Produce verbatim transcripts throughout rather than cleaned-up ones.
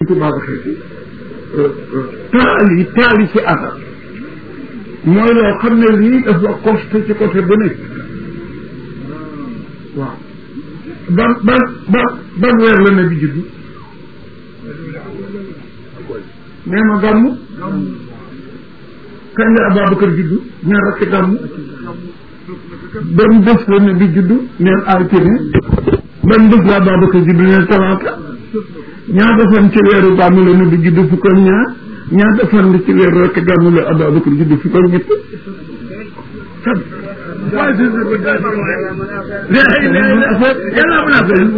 tubaab xeeti taali taali ci arab mooy loo xam ne lii dafa costé ci côté bu nekk waaw ban ban ban ban weer la na bi juddu nee ma gàmmu kañ la Ababacar juddu ñaar rakk gàmmu ban bés la na bi juddu neen altine ban bés la Ababacar juddu neen talaata ñaata fan ci weeru gàmmu la na bi juddu fukk ak ñaar ñaata fan ci weeru rakk gàmmu la Ababacar juddu fukk ak ñett yàlla am naa affaire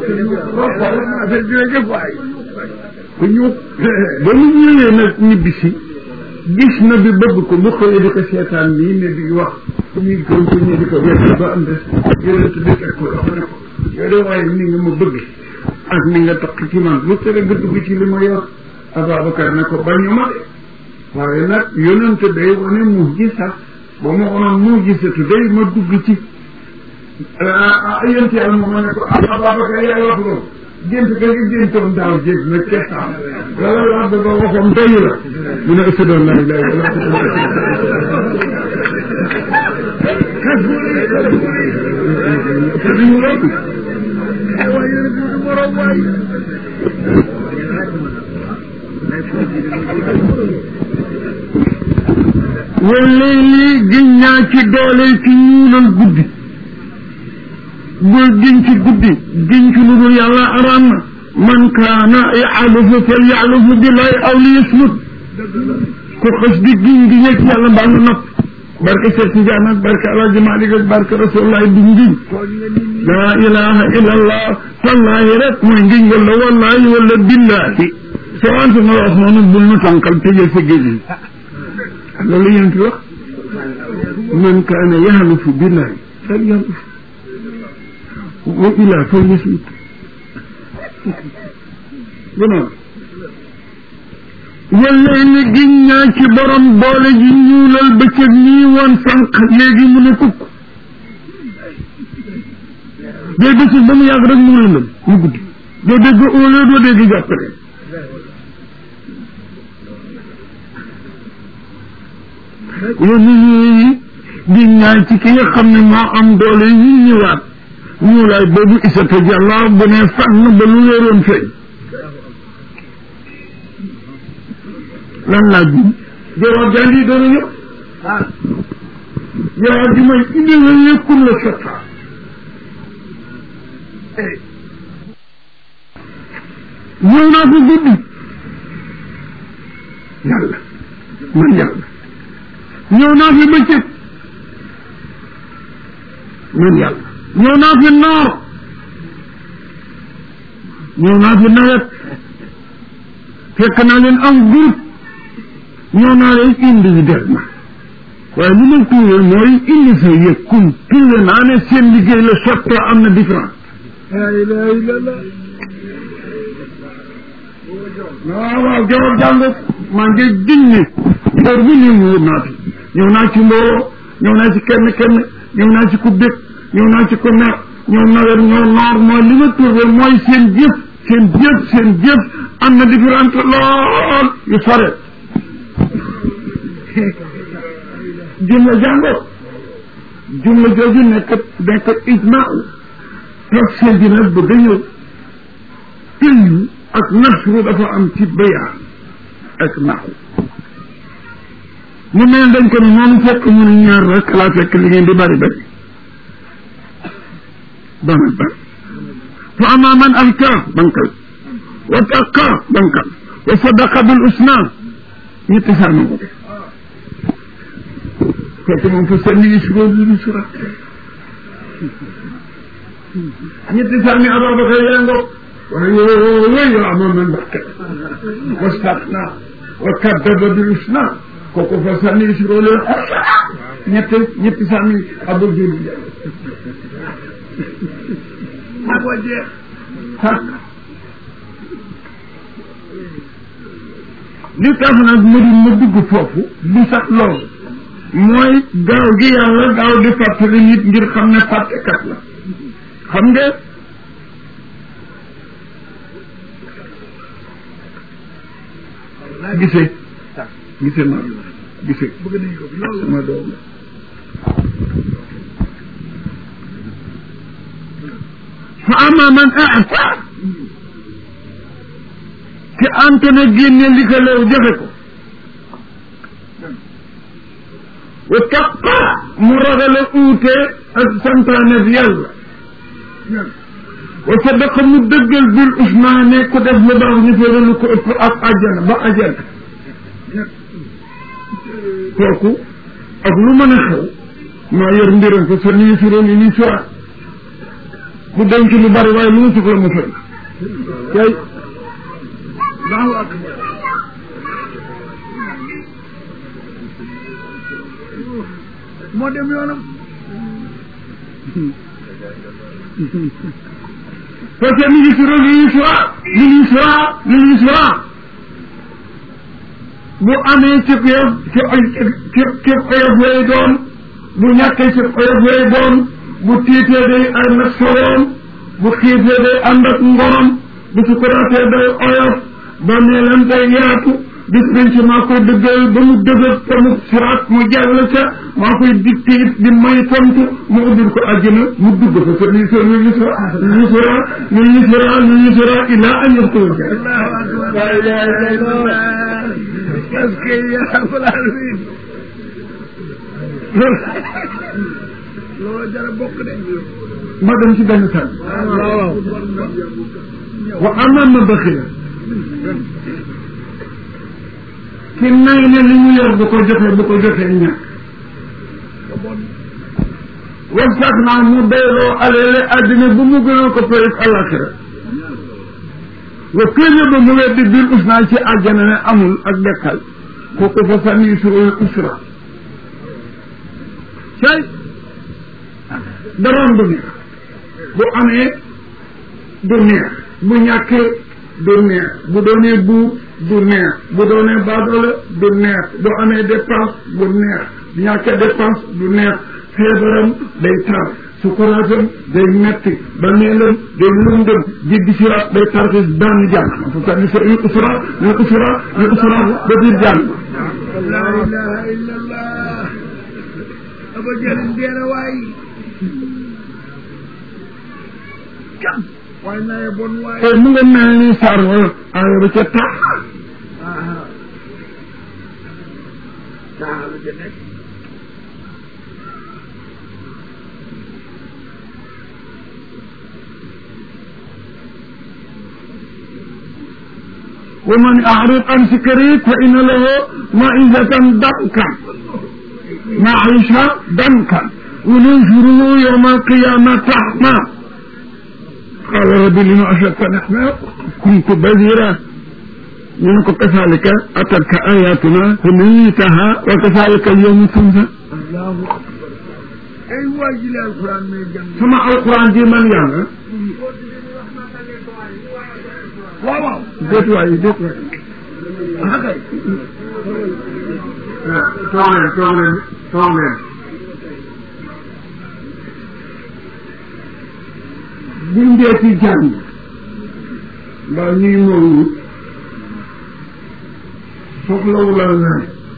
ku ñu ba mu ñëwee nag ñibbisi gis na bi bëgg ko bu xëyee di ko seetaan nii ne di wax ñuy continuer di ko wér ba am des yonent bi teg ko wax ne ko yow de waaye ni nga ma bëgg ak ni nga tax ci man lu tere nga dugg ci li ma yor Ababacar ne ko bañu ma de waaye nag yonent day wane mu gisa ba ma onoon mu gisatu day ma dugg ci yonent yàlla moom ma ne ko Ababacar yaay wax loolu gént ga nga géntoon daaw jéeg na keesaan lala la da ba waxoon doyu la mu ne ëssi doon laa ilaha illa wala lii giñ naa ci doole ci ñuulal guddi bul giñ ci guddi giñ ci lu dul yàlla araam na man kaana yaxlufu fal yaxlufu billahi aw li yasmut ku xës di giñ gi ñëg yàlla mbaa nga nopp barke Seex Tijaan ak barke Alaaji Maalik ak barke Rasulullah di ngiñ laa ilaha illa allah wallahi rek mooy ngiñ wala wallahi wala billahi soo ante ma wax noonu bul nu tànkal tëjee sa géej yi loolu yéen ti wax man kaana yaxlufu billahi fal yaxlufu wa ilaa fal yasmut gënoon wala ni giñ naa ci borom boole ji ñuulal bëccëg nii woon sànq léegi mu ne kukk day bëccëg ba mu yàgg rek mu lëndëm mu guddi doo dégg óolee doo dégg jàppale wala ñii giñ naa ci ki nga xam ne moo am doole yi ñëwaat ñuulaay boobu isata jàlla bu ne fànn ba lu wéeroon feeñ lan laa jum jawaab jaa ngi doon ñëpp jawaab ji mooy indi la yëkkul la sotta ñëw naa ko guddi yàlla man yàlla ñëw naa fi bëccëg man yàlla ñëw naa fi noor ñëw naa fi nawet fekk naa leen am groupe ñëw naa leen individuellement waaye li ma tuuree mooy indi sa yëkkun tuure naa ne seen liggéey la sottoo am na différence la ilaha illallah waaw waaw jawab jàng maa ngi diñ ne heure bu ñëw ñëw naa fi ñëw naa ci mbooloo ñëw naa ci kenn kenn ñëw naa ci ku dëkk ñëw naa ci ko mer ñëw nawet ñëw noor mooy li ma trouvé mooy seen jëf seen jëf seen jëf am na différence lool yu sore jumla jàngo jumla jooju nekk nekk ijmaa tafsir bi nag bëgg a ñëw tëyu ak nasru dafa am ci bayaan ak naaw mu mel dañ ko ne noonu fekk mu ne ñaar rek laa fekk li ngeen di bari bari bana ba fa ama man alka bankal wa taqa bankal wa sadaqa bil usna ñetti saano ko fekk moom fa sanni isro bi sura ñetti saani Ababacar yaa ngo waaye yo ama man bakka wastaqna wa kaddaba bil usna kooku fa sanni isro le ñetti ñetti saani Abu Juli ako jeex li tax nag ma di ma dugg foofu du sax loolu mooy gaaw gi yàlla gaaw di fàttali nit ngir xam ne fàttekat la xam nga gisee gisee ma gisee sama doom fa ama man a'ta ki ante na génne li ko leew joxe ko wa taqa mu ragale uute ak santaane bi yàlla wa sadaqa mu dëggal bil usmaane ku def lu baax ñu féeralu ko ëpp ak àjjana ba àjjana kooku ak lu mën a xew maa yor mbiram ko sa nii suro ni nii sura mu denc lu bari waaye lu mu soxla mu fay kay Allahu akbar moo dem yoonam parce que mi ngi suro li yusra li yusra li yusra bu amee ci yow ci ci ci oyof lay doon bu ñàkkee ci oyof lay doon bu tiitee day ànd ak soroom bu xiifee day ànd ak ngorom bu sukuraatee day oyof ba meelam day yaatu bis nañ ci maa koy dëggal ba mu dëgër te mu siraat mu jàll ca maa koy dicté it di may tontu mu ubbil ko àjjana mu dugg fa sa lii sa lii sa lii sara lii sara lii sara ila an yaxtuur la ilaha illallah parce que ya rabbal alamin loolu jara bokk de ma dem ci benn sànni waaw wa aman ma baxila ki nay ne li ñu yor bu ko joxee bu ko joxee ñàkk wax sax naa mu doyloo alele àddina bu mu gënal ko payib alaxira wa këñe ba mu weddi bil usnaa ci àjjana ne amul ak dekkal kooku fa sani surul usra cay daroon du neex bu amee du neex bu ñàkkee du neex bu doonee buur du neex bu doonee baadoole du neex bu amee dépense du neex bu ñàkkee dépense du neex feebaram day tar sukuraatam day metti ba neelam day lëndëm jéggi siraat day tar te daan jàng fa sa ni sa yu usra yu usra yu usra ba biir jàng la ilaha illallah aba jëlin deena waay waaye naye bon waaye mu nga mel ni sar aaya ba ca tax ومن أعرض عن ذكري فإن له معيشة ضنكا معيشة ضنكا وننشره يوم القيامة أعمى قال ربي لما أشركتني أعمى كنت بذيرا منك كذلك أتتك آياتنا فنسيتها وكذلك اليوم تنسى أي واجل القرآن من الجنة سمع القرآن دي من يعني waaw waaw déet waay déet waay ah kay toog leen toog leen toog leen buñ dee ci jàng mbaa ñuy moomu soxlawulal na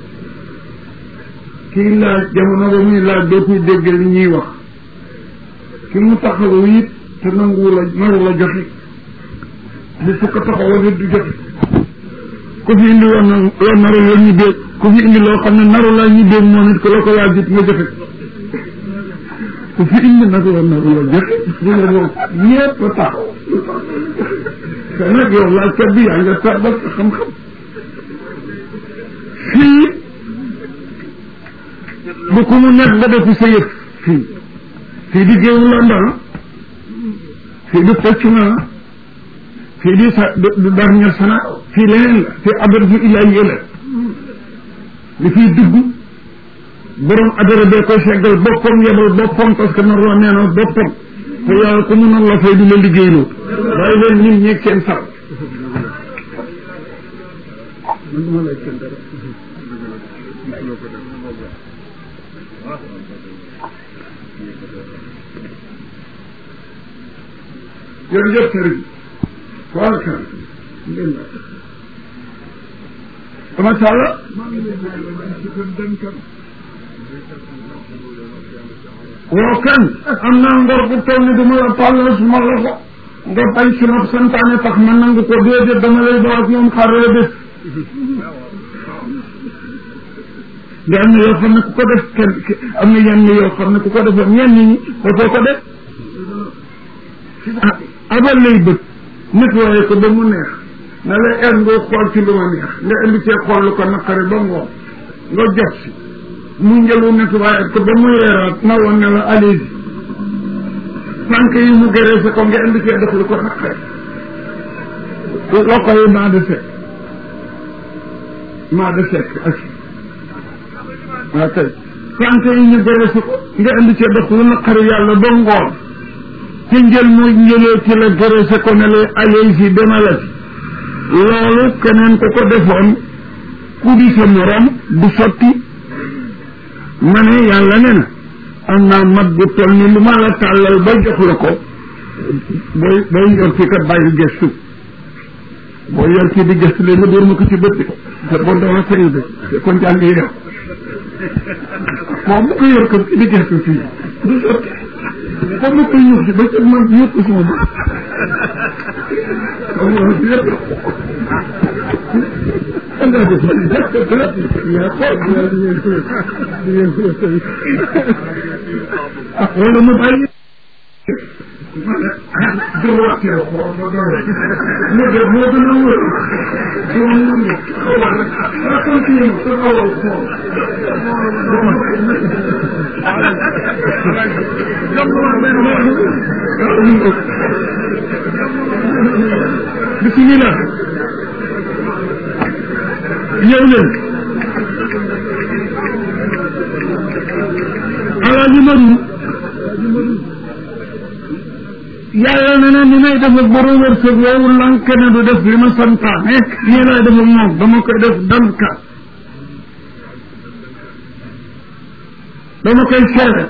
kii laaj jamono ba muy laaj dootul dégg li ñuy wax ki mu taxawu it te nanguwul a naru la joxe bu fukk taxawal it du joxe ku fi indi woon loo naru la ñu dégg ku fi indi loo xam ne naru la ñu dégg moom it ko la ko laaj it nga joxe ku fi indi nag loo naru la joxe ñu ne moom ñëpp a taxaw te nag yow laajkat bi yaa nga tarbal sa xam-xam fii bu ku mu nekk nga def sa yëf fii fii di géewu lambana fii di tocc na fii di sa du dernier sana fii leneen la fii abratu ilahi la li fiy dugg borom adara bee koy seggal boppam yebal boppam parce que nar la nee na boppam te yàlla ku mu nar la fay du la liggéeyloo waaye leen nit ñeeg seen sar man duma lay seen dara jërëjëf sëriñ waaw kan ngeen la sama sàlla woo kan am naa ngor bu toll ni du ma la tàllal suma loxo nga bay suma santaane tax ma nangu ko déedéet dama lay doon ak ñoom xaree bés nga am na yoo xam ne ku ko def kenn am na yenn yoo xam ne ku ko defoon ñenn ñi dafoo ko def ah abal lay bët nettoyé ko ba mu neex na lay er nga xool ci lu ma neex nga indi cee xool lu ko naqari ba ngoon nga jot si mu njëlu nettoyé ko ba mu yeeraat na woon ne la allez tànk yi mu gëree sa ko nga indi cee def lu ko naqari loxo yi maa de sekk maa de sekk ak waaw kay tànk yi ñu gëree sa ko nga indi cee def lu naqari yàlla ba ngoon ci njël mu njëlee ci la gëree sa ko ne la allez yi demalati loolu keneen ko ko defoon ku di sa morom du sotti ma ne yàlla ne na am naa mat bu toll ni lu ma la tàllal ba jox la ko booy booy yor ci kat bàyyi gestu boo yor ci di gestu léegi nga dóor ma ko ci bët te bon dama sëy bi te kon jàng yi yow moom bu ko yor ko ci di gestu fii du sotti comme ma koy yuux si ba ci man yëpp suma bët wala mu bàyyi doo waxtee xool ma doon mu def moo gën a wër doo mu ñu xawal rek raconté ma sa xawal xool bismillah ñëw leen alaaji Madu yàlla ne na ni may def ak borom wërsëg woowu lank ne du def li ma santaane nii lay def ak moom dama koy def danka dama koy seere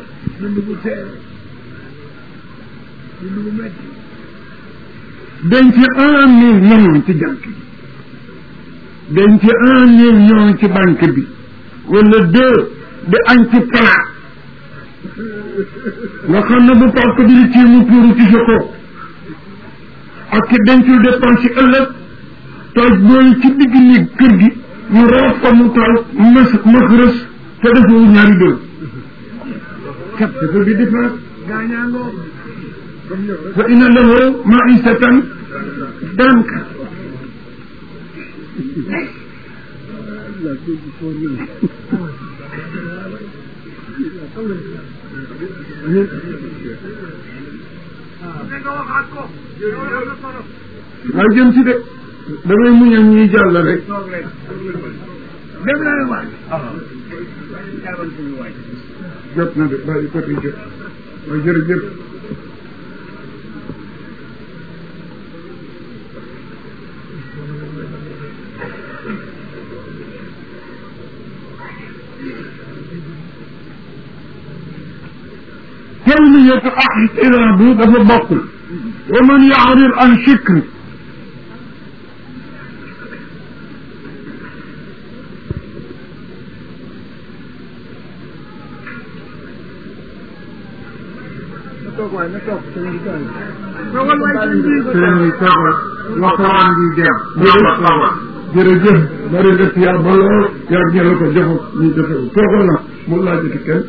denc un million ci jànk bi denc un million ci banque bi wala deux di añ ci palaat nga xam ne bu park bi di ci mu tuuru ci sa kaw ak ki dencul dépense yi ëllëg tooj booy ci digg ni kër gi mu roof ko mu taal mës mës rës te defoo ñaari dër kat dafa bi différence gaañaangoo fa inna lahu ma'isatan danka maa jëm ci de damay muñam ñuy jàll rek jot na de bàyyi ko fi jot waaye jërëjëf كونية احترام دفع بطل ومن يعرض عن شكر jërëjëf bari nga ci yàlla ba lool yaa jëla ko jox ñu defe toogal na mu laaj ci kenn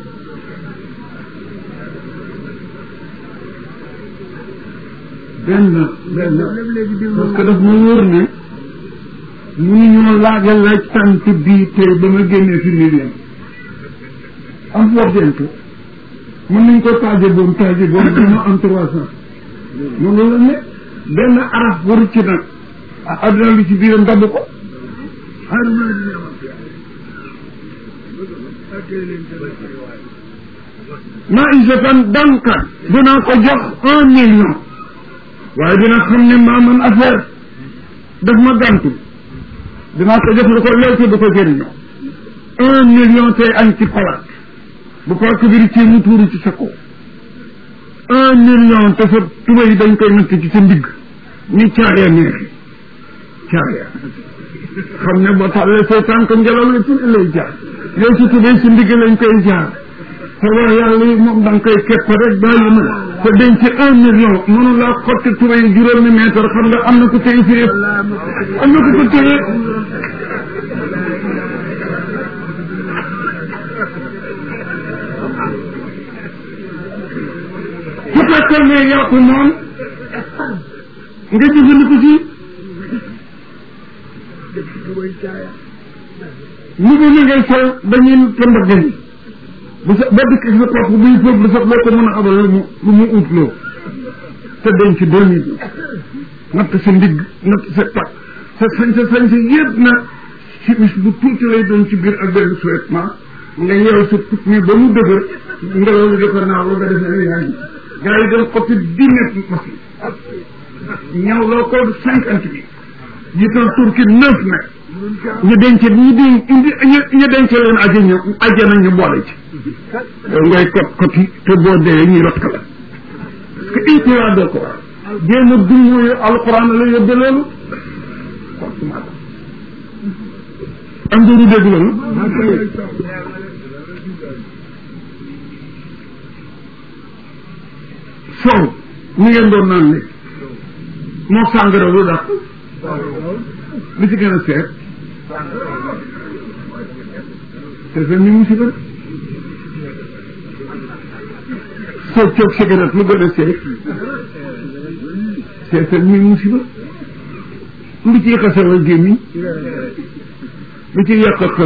benn benn parce que daf ma wóor ne mënuñoo laajal laaj tant bii tey ba ma génnee fi million am fordente mën nañ ko taaje boobu taaje boobu dama am trois cent noonu la ne benn araf waru ci nag adduna li ci biiram dabb ko ma isatan danka dinaa ko jox un million waaye dina xam ne maa man affaire daf ma gàntu dinaa ko jox lu ko lew te du ko jëriñoo un million tey añ ci palaat bu ko kibiri ci mu tuuru ci sa kaw un million te sa tuba yi dañ koy natt ci sa ndigg ni caaya neexi caaya xam ne boo tàllee say tànk ngelaw la ci lay jaar yow si tubéy si ndigg lañ koy jaar te wax yàlla yi moom da nga koy képp rek bàyyi ma te denc un million mënu laa xotti tubéy juróomi mètre xam nga am na ko téye fi yëpp am na ko ko téye su fekkee ne yaa ko moom nga jëfandiku si mu bu mi ngay sol dañuy sa mbagg yi bu sa ba dikk sa topp buy fóot lu sax loo ko mën a abal lu mu lu mu ut loo te denc deux mille natt sa ndigg natt sa takk sa sañ sa sañ sa yëpp na ci bis bu tuuti lay doon ci biir ak benn souhaitement nga yeew sa put mi ba mu dëgër ngelaw li di ko naaw nga def ne yaa ngi gars yi dañ xotti dix mètres machine ñaw loo ko cinquante mille jiital turki neuf mètres ñu denc ñu denc indi ñu denc leen aji ñu ajjana ñu boole ci yow ngay kot koti te boo dee ñuy rot ka la parce que intiwaa doo ko war jéem a dummuyu alquran la yóbbe loolu forcément am dooru dégg loolu soow ni ngeen doon naan léegi moo sàngara lu dàq li ci gën a seet te sa mi musiba soo coog cigarette lu gën a seet c'est sa mi musiba lu ciy xasawal gémmiñ lu ci yàq xër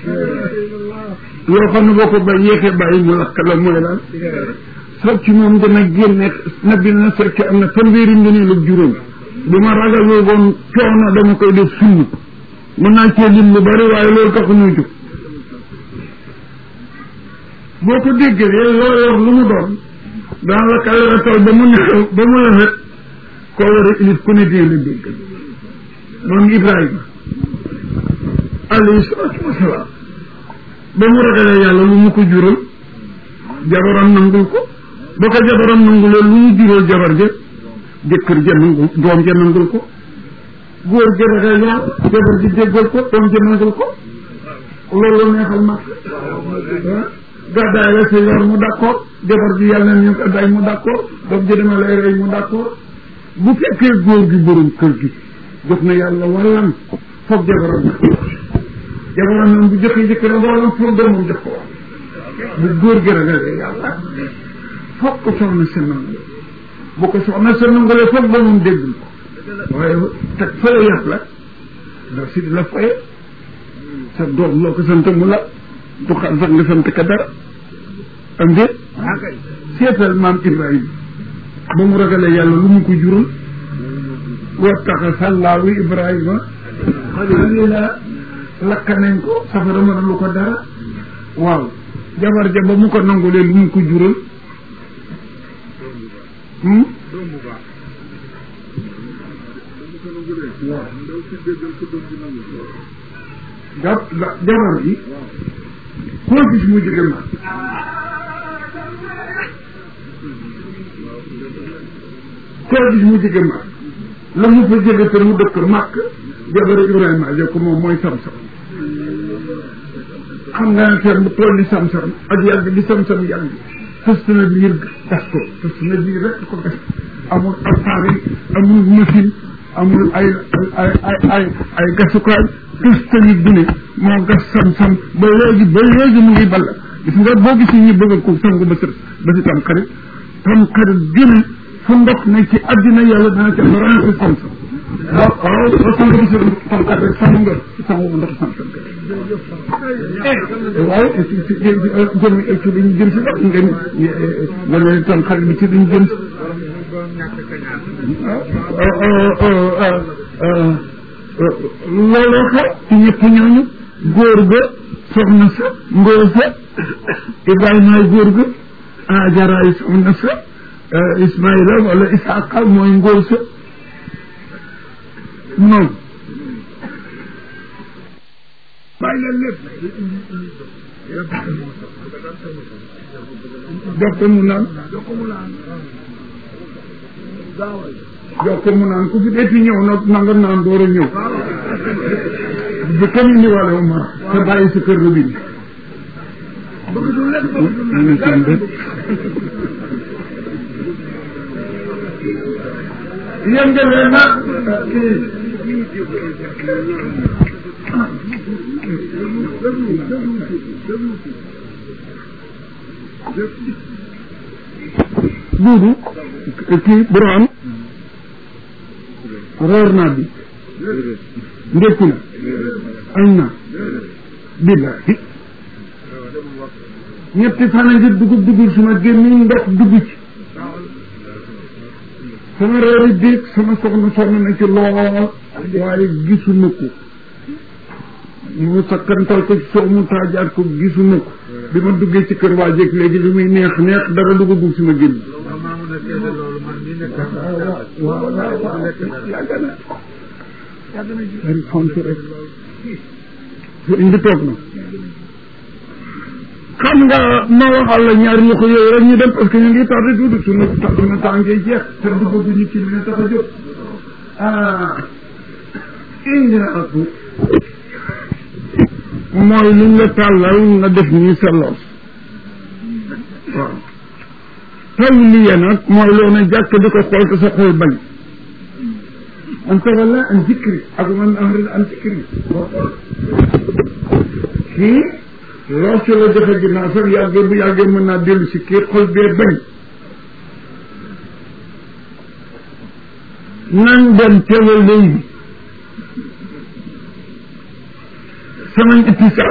yoo xam ne boo ko bay yéexee bàyyi mu lakk la mooy daal soo ci moom dana génne nabi na fekk am na fanweeri ngëneel ak juróom bu ma ragaloo woon coono dama koy def sunni mën naa cee lim lu bari waaye loolu taxu muy jóg boo ko déggee loo yor lu mu doon daan la kaleeratal ba mu neew ba mu lafet koo war a ilif ku ne dee la dégg moom Ibrahima alayhi salaatu wasalaam ba mu ragalee yàlla lu mu ko jural jabaram nangul ko ba ko jabaram nangulee lu mu jural jabar ja jëkkër ja nangul doom ja nangul ko góor ja ragal yàlla jabar ji déggal ko doom ja nangul ko loolu neexal mag gàddaay la sa yor mu d'accord jabar ji yàlla na ñu gàddaay mu d'accord doom ji dama lay rey mu d'accord bu fekkee góor gi borom kër gi jox na yàlla wallan foog jabaram na jabaram moom bu joxee jëkkëram wallan foog doomam jox ko bu góor gi ragalee yàlla foog ko soxna sa nangu bu ko soxna sa nangulee foog ba moom déggul ko waaye teg fële yàq la ndax si di la faye sa doom loo ko sant mu la du xam sax nga sant ka dara am déet seetal maam Ibrahima ba mu ragalee yàlla lu mu ko jural wattaxasa llaahu Ibrahima xaliila lakk nañ ko safara mën lu ko dara waaw jabar ja ba mu ko nangulee lu mu ko jural ja jabar ji koo gis mu jóge mag koo gis mu jóge mag la mu fa jóge te mu dëkk màkk jabar Ibrahima jo ko moom mooy sam-sam xam nga ne seen bu toll ni sam-sam ak yàgg di sam-sam yàgg fës na biir gas ko fës na biir rek ko gas amul appareil amul machine amul ay ay ay ay ay gasukaay fës na bu ne moo gas sam-sam ba léegi ba léegi mu ngi balla gis nga boo gisee ñu bëgg ko sangu ba sër ba si tam xarit tam xarit gën fu ndox ne ci àddina yàlla dana ca branché sam-sam waaw waaw ba sang ba sër tam xarit rek sangu nga sangu ndox sam-sam waaye ci ci jëmi ci dañu jëm si ndox nga nga ne tam xarit bi ci dañu jëm si looloo xew ci ñëpp ñooñu góor ga soxna sa ngóor sa Ibrahima góor ga Ajaraay soxna sa Ismaïla wala Isaaqa mooy ngóor sa noonu bàyyi leen lépp jox ko mu naan jox ko mu naan ku fi deeti ñëw nag nanga naan door a ñëw bu kenn indiwaale wu ma te bàyyi sa kër robine yëngale na duudu kii Burhan reer naa bi ndekki na añ na billahi ñetti fan a ngi dugub dugub suma gémmiñ ndox dugg ci sama reeri biig sama soxna sonn na ci lool waaye gisuma ko mu sakkantal ko ci soo mu taajaat ko gisuma ko bi ma duggee ci kër waa jëkk léegi li muy neex neex dara dugagul suma gémmiñ waaw waaw yàgg na ari font rek indi toog na xam nga ma waxal la ñaar ñu ko yooyu rek ñu dem parce que ñu ngi tardé tuuti suñu suñu tàngee jeex te duggaguñu ci li ne tax a jóg ah injaatu mooy luñ la tàllal nga def nii sa loos waaw taw liye nag mooy loo ne jàkk di ko xool te sa xool bañ man tawalla an zikri ak man ahrid an zikri kii loos ci la joxe ginnaaw sax yàggee bu yàggee mën naa dellu si kii xol bee bañ nañ dem teewa léegi samañ ittisaal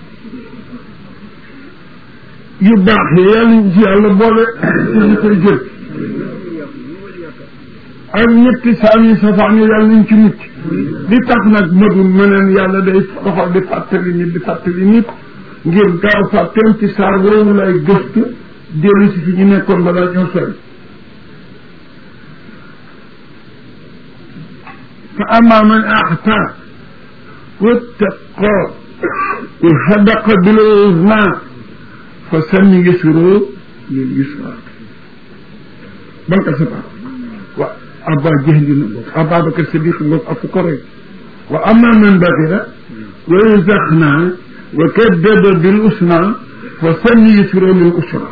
yu baax yi yàlla ñu ci yàlla boole ñu koy jël ak ñetti saam yi safaan yi yàlla ñu ci mucc li tax nag madul meneen yàlla day doxal di fàttali nit di fàttali nit ngir gaaw fàtteem ci saar boobu lay gëstu dellu si fi ñu nekkoon balaa ñoo sori fa amma man axta wattaqa wa sadaqa bil husna fa sanyassiruhu lil yusra banka sa baax wa Abba Jahlin ngoog Ababakar Sadiq ngoog ak ko rek wa amma man baxila wa yastaxna wa kaddaba bil husna fa sanyassiruhu lil usra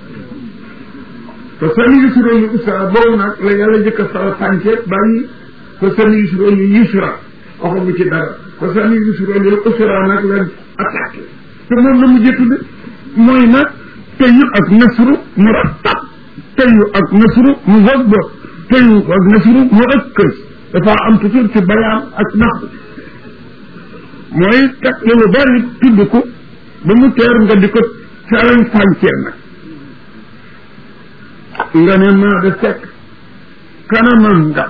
fa sanyassiruhu lil usra boobu nag la yàlla jëkk a fara tànke bàyyi fa sanyassiruhu lil yusra waxagu ci dara fa sanyassiruhu lil usra nag la attaqué te moom la mu jëttude mooy nag teyu ak nasru murattab teyu ak nasru muzabbab teyu ak nasru murakkaz dafa am toujours ci bayaan ak naxu mooy teg lu bari tudd ko ba mu teer nga di ko carañ fànceer nag nga ne maa de fekk kanamam nga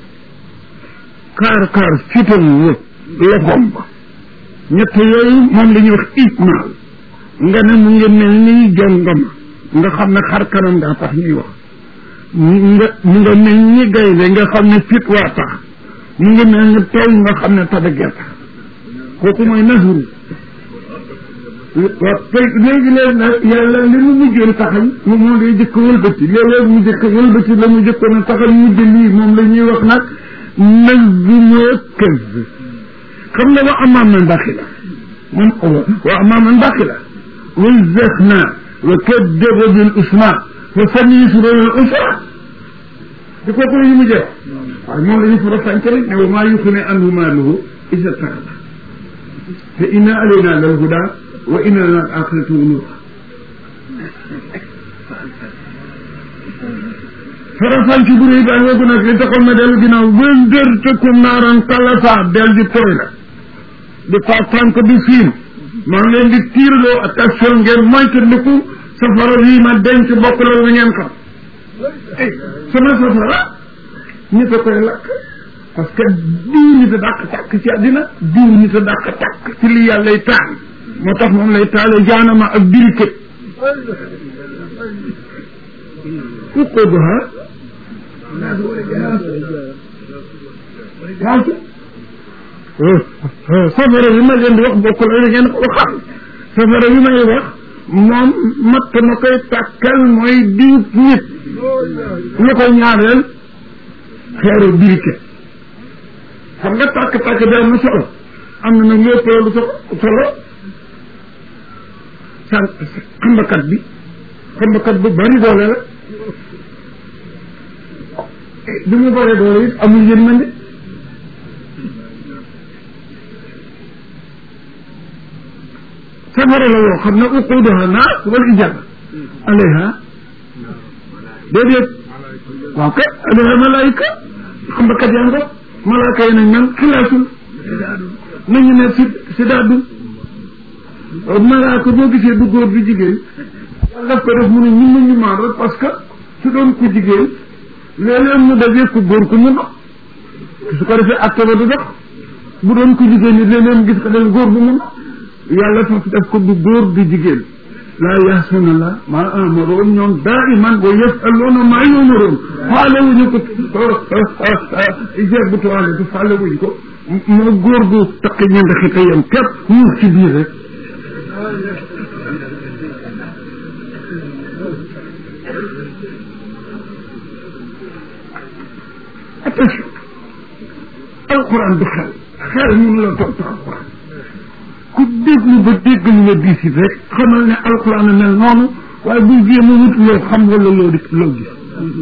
kaar kaar fitam wë loxom ba ñett yooyu moom la ñuy wax ijmaal nga ne mu ngi mel ni jongama nga xam ne xar kanam ngaa tax ñuy wax nga mu nga mel ni gaynde nga xam ne fit waa tax mu ngi mel ni taw nga xam ne tabagee tax kooku mooy nasru waaw tey léegi léegi nag yàlla li mu mujjoon taxañ moom moo lay jëkk wëlbati léeg-léeg mu jëkk wëlbati la mu jëkkoon a taxañ mujj lii moom la ñuy wax nag nazmu këz xam nga wa ammaa man baxila moom wa ammaa man baxila wastaxnaa wa kazzaba bil husnaa fa sanyassiruhu lil usraa di kooku la ñu mujjee waaye moom la ñu fara sànq rek ne wa maa yuxnii anhu maaluhu izaa ittaxaza fa inna alaynaa lal hudaa wa inna lanaa al aaxirata wal uulaa farafaan ci buri ba nga nag li taxoon na dellu ginnaaw wëndër tëkku naaran talasa del di tooy la di faa tànk di fiin maa ngi leen di tiirloo attention ngeen moytandiku safara wii ma denc bokk la la ngeen xam sama safara nit a koy lakk parce que diw nit a dàq tàkk ci àddina diw nit a dàq tàkk ci li yàllay taal moo tax moom lay taale jaanama ak birikët ku ko doxa safara bi ma leen di wax bokkul ak ngeen ko xam safara bi may wax moom matt ma koy tàkkal mooy diw nit lu ko ñaareel xeeru birike xam nga tàkk-tàkk bi am na solo am na nag lépp loolu solo san xambakat bi xambakat bu bari doole la bi mu bari doole it amul yërmande safara la yoo xam ne uquuduha naas wal ijaaba alayha déedéet waaw kay alayha malaayika xambakat yaa ngo malaaka yi nañ man xilaasul nañu ne si si daadul malaaka boo gisee du góor du jigéen yàlla daf ko def mu ne ñun nañu maan rek parce que su doon ku jigéen léeg-léeg mu dajee ku góor ku mu dox su ko defee acte ba du dox bu doon ku jigéen ni léeg-léeg gis ko def góor bu mu dox yàlla faf def ko du góor du jigéen laa yaasuuna la maa amaroon ñoom daiman wa yafaluuna maa yumaroon faale wuñu ko jeeg bu toile du faale wuñu ko moo góor gu taqi ñu nga xita yam képp ñu ci biir rek attention alquran du xel xel mun la tontu alquran ku déglu ba déggal nga gis it rek xamal ne alquran a mel noonu waaye bul jéem a wut loo xam wala loo di loo gis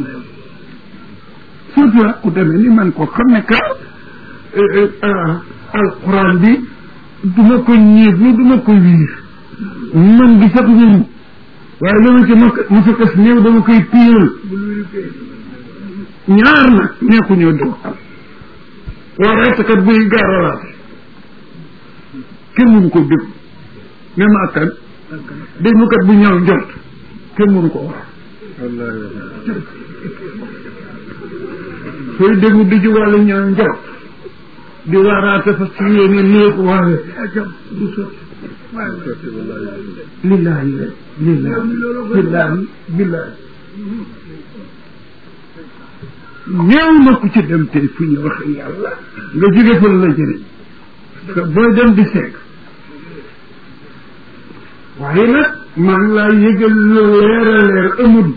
surtout nag ku demee ni man ko xam ne ka alquran bi duma ko ñéeglu duma ko wiir man gi sax ñëru waaye dama ci ma mosa kas néew dama koy piiral ñaar nag neeku ñoo dëgg wareetakat buy gaaralaate kenn mënu ko dégg même akkan déglukat bu ñëw njort kenn mënu ko wax sooy déglu di ci wàllu ñëw njort di waaraate fa si yéene léegi waaye du sotti lillahi lillahi billahi billahi ñëw na ku ci dem tey fu ñu wax yàlla nga jóge fa la jëriñ parce que booy dem di seeg waaye nag maa ngi laa yëgal lu leer a leer amul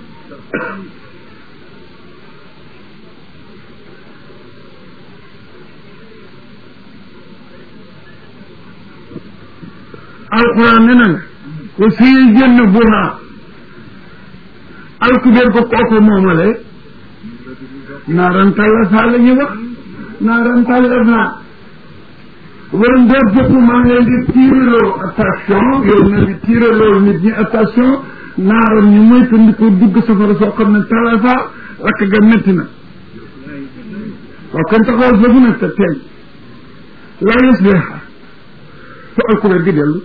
alquran ne na la ko siy jënn bu naa alkubeer ko kooku moomale naaran talla saa la ñu wax naaran talla naa wala ndoor jëpp maa ngi leen di tiiraloo attention yow na di tiiraloo nit ñi attention naaran ñu moytandi ko dugg safara soo xam ne talla saa lakk ga métti na waaw kon taxawal foofu nag te tey laa yës leexa fa alkubeer gi dellu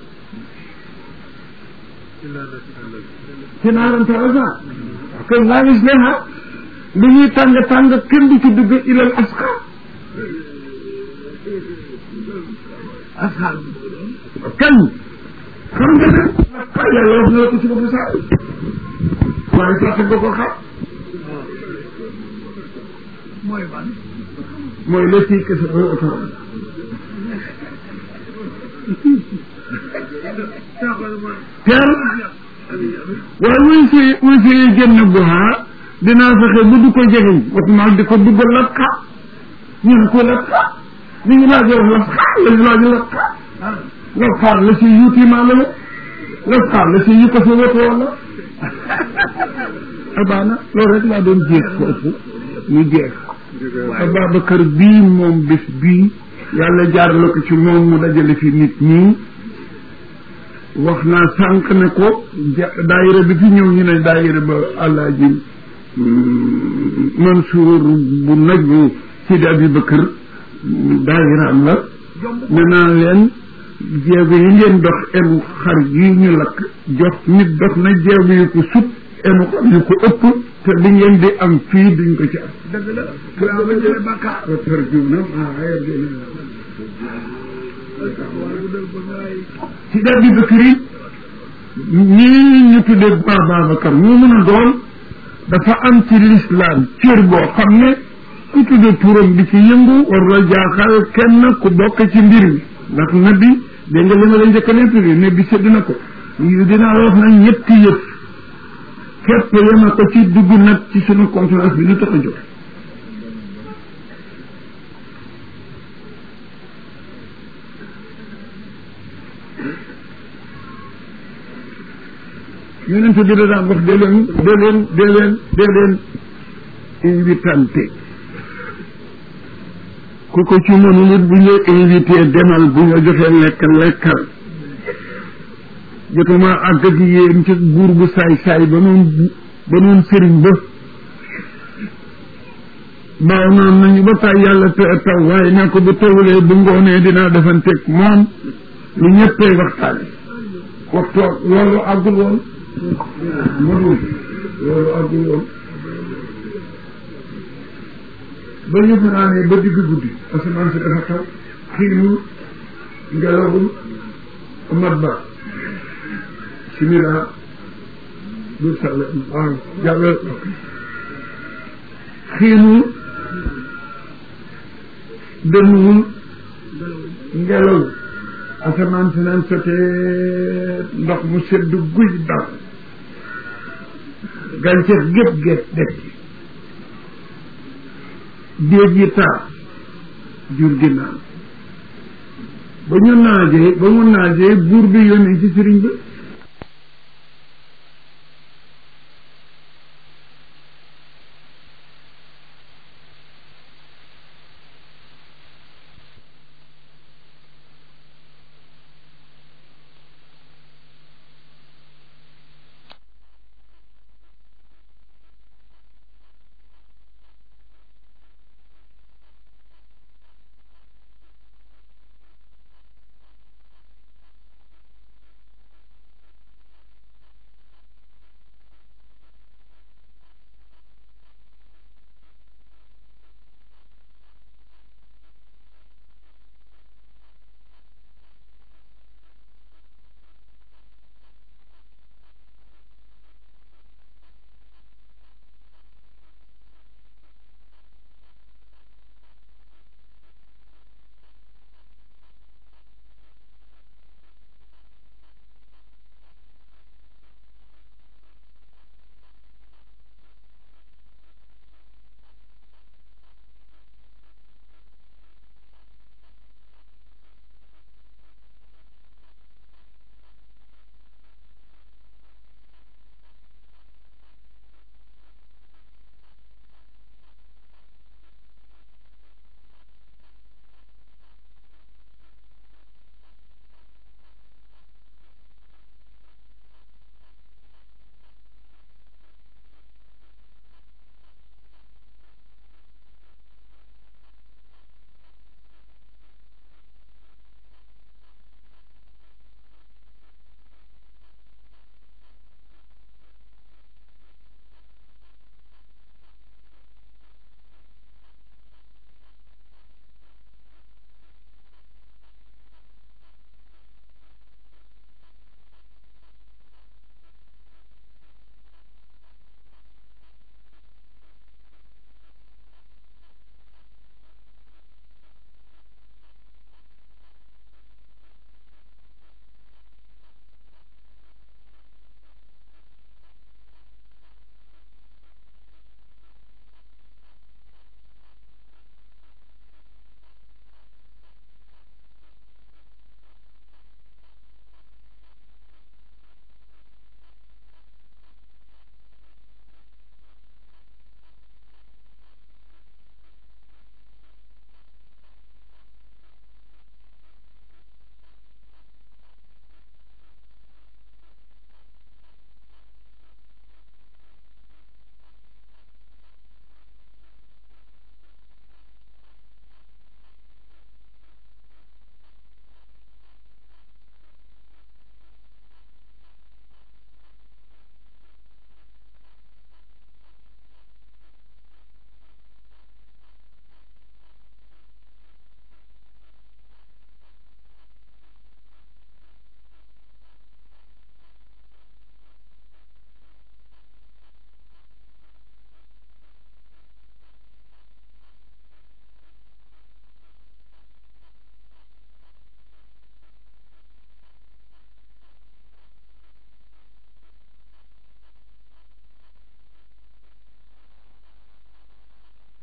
ci naaran talla saa kon laa yës leexa lu ñuy tàng tàng kenn du ci dugg ilal asqa asqa kañ xam nga ne asqa yàlla wax na la ko ci bopp saa waaye sax nga ko xam mooy ban mooy la ci kese ba oto teel waaye wuy si wuy si génn bu haa dinaa fexe bu du ko jegeñ waxumaa di ko dugg lakka ñu ne ko lakka li ñu laajee wax lakka la ñu laaj lakka lakkaar la si yuutimaa la la lakkaar la si yu ko fi wet wala abaana loolu rek laa doon jeex foofu mu jeex Ababacar bii moom bés bii yàlla jaarale ko ci moom mu dajale fi nit ñi wax naa sànq ne ko daayira bi fi ñëw ñu ne daayira ba àllaaji Mansour bu naj bu Sidi Abubakar daayiraam la ne naa leen jéego yi ngeen dox enu xar yi ñu lakk jox nit dox na jéego yu ko sut enu ko yu ko ëpp te li ngeen di am fii duñ ko ci am dëgg la Sidi Abubakar yi ñii ñu tuddee Babacar moo mën a doon dafa am ci lislaam cër boo xam ne ku tudde turam bi ci yëngu war la jaaxal kenn ku bokk ci mbir mi ndax nabi dégg nga li ma la njëkk a nettali nabi sedd na ko dinaa wax na ñetti yëf képp yema ko ci dugg nag ci sunu conférence bi lu tax a jóg yonent bi da daan wax dee leen dee leen dee leen dee leen invitante ku ko ci mënul it bu ñu invité demal bu ñu joxee lekk lekkal jotuma àgg ak yéen ci buur bu saay-saay ba noon ba noon sëriñ ba baaw noon nañu ba tay yàlla te taw waaye ne ko bu tawulee bu ngoonee dinaa defanteeg moom lu ñëppay waxtaane waxtu loolu àggul woon mënul loolu àggul woon ba ñu fanaanee ba digg guddi asamaan si dafa taw xiinul ngelawul amat ba simila du sall waaw jàll xiinul dënnuwul ngelaw asamaan si naan sotee ndox mu sedd guy dal gàncax gépp gépp def ci déeg yi taa jur gi naan ba ñu naajee ba mu naajee buur bi yónnee ci sëriñ bi